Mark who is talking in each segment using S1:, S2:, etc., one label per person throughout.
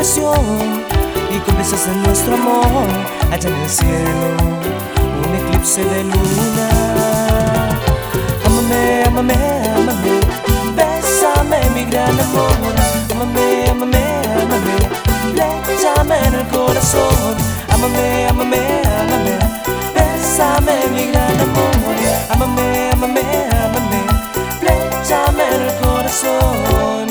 S1: amaneció y cómplices de nuestro amor, allá en el cielo, un eclipse de luna. Ámame, ámame, ámame, bésame mi gran amor. Ámame, ámame, ámame, fléchame en el corazón. Ámame, ámame, ámame, bésame mi gran amor. Ámame, ámame, ámame, fléchame en el corazón.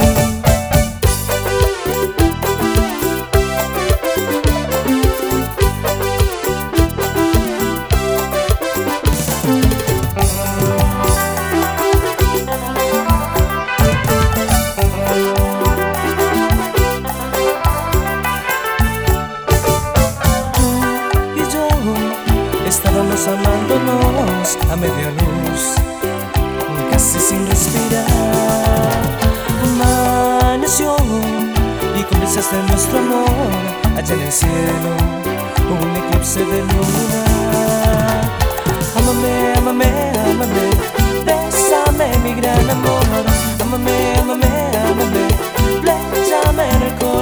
S1: Estábamos amándonos a media luz, casi sin respirar. Amaneció y cómplices de nuestro amor, allá en el cielo, un eclipse de luna. Ámame, ámame, ámame, bésame mi gran amor. Ámame, ámame, ámame, fléchame en el corazón.